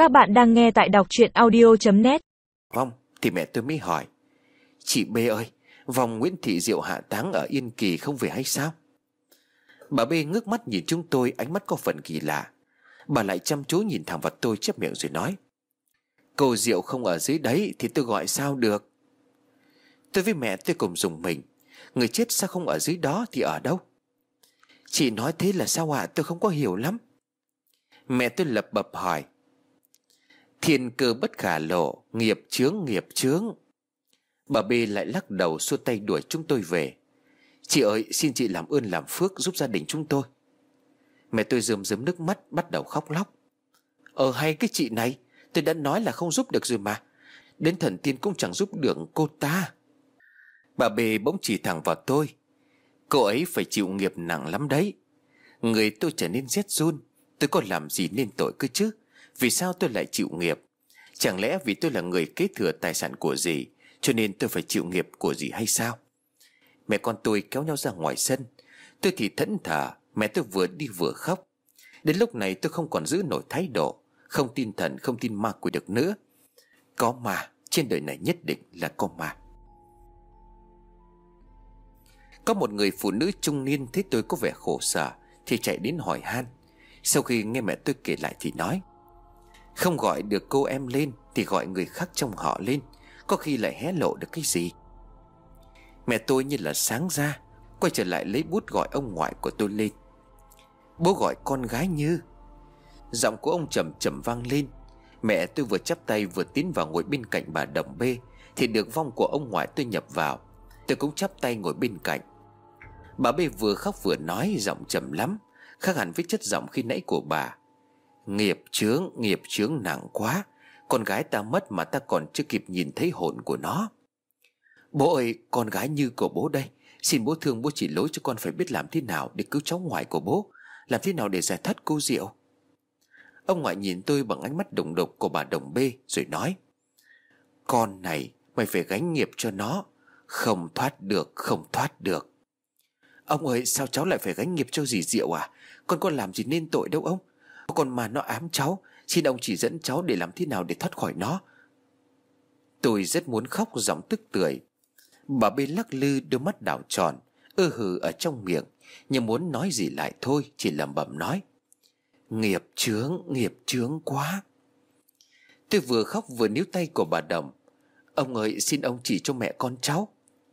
Các bạn đang nghe tại đọc truyện audio.net. Vong thì mẹ tôi mới hỏi: "Chị B ơi, Vong Nguyễn Thị Diệu hạ táng ở Yên Kỳ không về hay sao?" Bà B ngước mắt nhìn chúng tôi, ánh mắt có phần kỳ lạ. Bà lại chăm chú nhìn thẳng vào tôi, chép miệng rồi nói: "Cô Diệu không ở dưới đấy thì tôi gọi sao được?" Tôi với mẹ tôi cùng rùng mình. Người chết sao không ở dưới đó thì ở đâu? "Chị nói thế là sao ạ? Tôi không có hiểu lắm." Mẹ tôi lẩm bẩm hỏi: "Thiên cơ bất khả lộ, nghiệp chướng nghiệp chướng." Bà B lại lắc đầu xua tay đuổi chúng tôi về. "Chị ơi, xin chị làm ơn làm phước giúp gia đình chúng tôi." Mẹ tôi rơm rớm nước mắt, bắt đầu khóc lóc. Hay cái chị này, tôi đã nói là không giúp được rồi mà. Đến thần tiên cũng chẳng giúp được cô ta." Bà B bỗng chỉ thẳng vào tôi: "Cô ấy phải chịu nghiệp nặng lắm đấy." Người tôi trở nên rét run. Tôi có làm gì nên tội cơ chứ? Vì sao tôi lại chịu nghiệp? Chẳng lẽ vì tôi là người kế thừa tài sản của dì cho nên tôi phải chịu nghiệp của dì hay sao? Mẹ con tôi kéo nhau ra ngoài sân. Tôi thì thẫn thờ. Mẹ tôi vừa đi vừa khóc. Đến lúc này tôi không còn giữ nổi thái độ, không tin thần không tin ma quỷ được nữa. Có ma, trên đời này nhất định là có ma. Có một người phụ nữ trung niên thấy tôi có vẻ khổ sở thì chạy đến hỏi han. Sau khi nghe mẹ tôi kể lại thì nói: "Không gọi được cô em lên thì gọi người khác trong họ lên, có khi lại hé lộ được cái gì." Mẹ tôi như là sáng ra, quay trở lại lấy bút gọi ông ngoại của tôi lên. "Bố gọi con gái Như." Giọng của ông trầm trầm vang lên. Mẹ tôi vừa chắp tay vừa tiến vào ngồi bên cạnh bà Đồng B thì được vong của ông ngoại tôi nhập vào. Tôi cũng chắp tay ngồi bên cạnh. Bà B vừa khóc vừa nói, giọng trầm lắm, khác hẳn với chất giọng khi nãy của bà: nghiệp chướng nặng quá. Con gái ta mất mà ta còn chưa kịp nhìn thấy hồn của nó." "Bố ơi, con gái Như của bố đây. Xin bố thương bố chỉ lối cho con phải biết làm thế nào để cứu cháu ngoại của bố, làm thế nào để giải thoát cô Diệu." Ông ngoại nhìn tôi bằng ánh mắt độc độc của bà Đồng B rồi nói: "Con này, mày phải gánh nghiệp cho nó. Không thoát được, không thoát được." "Ông ơi, sao cháu lại phải gánh nghiệp cho dì Diệu à? Con có làm gì nên tội đâu ông. Con mà nó ám cháu. Xin ông chỉ dẫn cháu để làm thế nào để thoát khỏi nó." Tôi rất muốn khóc, giọng tức tưởi. Bà B lắc lư, đôi mắt đảo tròn, hừ ở trong miệng, nhưng muốn nói gì lại thôi, chỉ lẩm bẩm nói: nghiệp chướng quá." Tôi vừa khóc vừa níu tay của bà Đồng. "Ông ơi, xin ông chỉ cho mẹ con cháu."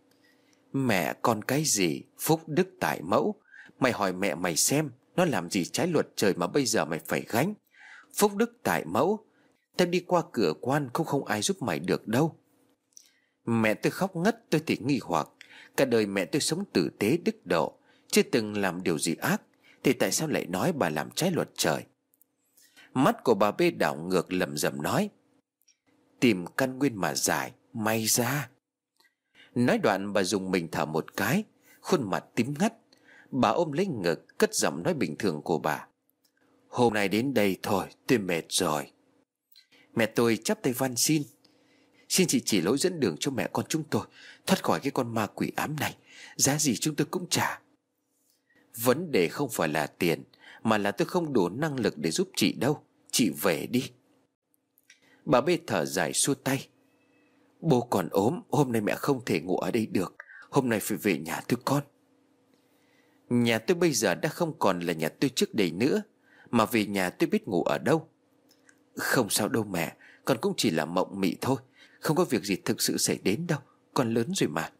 "Mẹ con cái gì? Phúc đức tại mẫu. Mày hỏi mẹ mày xem, nó làm gì trái luật trời mà bây giờ mày phải gánh. Phúc đức tại mẫu. Tao đi qua cửa quan cũng không ai giúp mày được đâu." Mẹ tôi khóc ngất. Tôi thì nghi hoặc. Cả đời mẹ tôi sống tử tế đức độ, chưa từng làm điều gì ác, thì tại sao lại nói bà làm trái luật trời? Mắt của bà B đảo ngược, lẩm rẩm nói: "Tìm căn nguyên mà giải, may ra." Nói đoạn bà dùng mình thở một cái, khuôn mặt tím ngắt. Bà ôm lấy ngực, cất giọng nói bình thường của bà: "Hôm nay đến đây thôi, tôi mệt rồi." Mẹ tôi chắp tay van xin: "Xin chị chỉ lối dẫn đường cho mẹ con chúng tôi thoát khỏi cái con ma quỷ ám này. Giá gì chúng tôi cũng trả." "Vấn đề không phải là tiền, mà là tôi không đủ năng lực để giúp chị đâu. Chị về đi." Bà B thở dài xua tay: "Bố còn ốm, hôm nay mẹ không thể ngủ ở đây được. Hôm nay phải về nhà tôi con." Nhà tôi bây giờ đã không còn là nhà tôi trước đây nữa, mà về nhà tôi biết ngủ ở đâu. "Không sao đâu mẹ, con cũng chỉ là mộng mị thôi. Không có việc gì thực sự xảy đến đâu, con lớn rồi mà."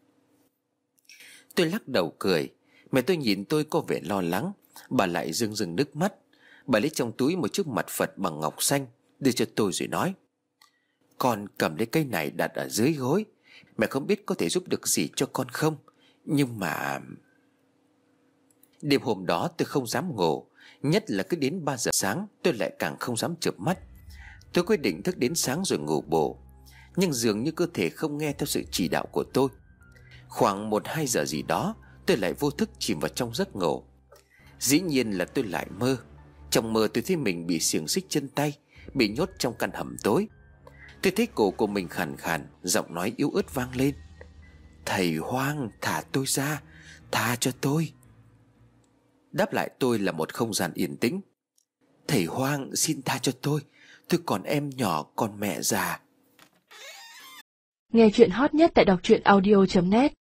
Tôi lắc đầu cười. Mẹ tôi nhìn tôi có vẻ lo lắng. Bà lại rưng rưng nước mắt. Bà lấy trong túi một chiếc mặt Phật bằng ngọc xanh, đưa cho tôi rồi nói: "Con cầm lấy cây này đặt ở dưới gối. Mẹ không biết có thể giúp được gì cho con không, nhưng mà..." Đêm hôm đó tôi không dám ngủ. Nhất là cứ đến 3 giờ sáng tôi lại càng không dám chợp mắt. Tôi quyết định thức đến sáng rồi ngủ bù. Nhưng dường như cơ thể không nghe theo sự chỉ đạo của tôi. Khoảng 1-2 giờ gì đó, tôi lại vô thức chìm vào trong giấc ngủ. Dĩ nhiên là tôi lại mơ. Trong mơ tôi thấy mình bị xiềng xích chân tay, bị nhốt trong căn hầm tối. Tôi thấy cổ của mình khàn khàn, giọng nói yếu ớt vang lên: "Thầy Hoang, thả tôi ra, tha cho tôi." Đáp lại tôi là một không gian yên tĩnh. "Thầy Hoang, xin tha cho tôi Tôi còn em nhỏ, còn mẹ già. Nghe chuyện hot nhất tại đọc truyện audio.net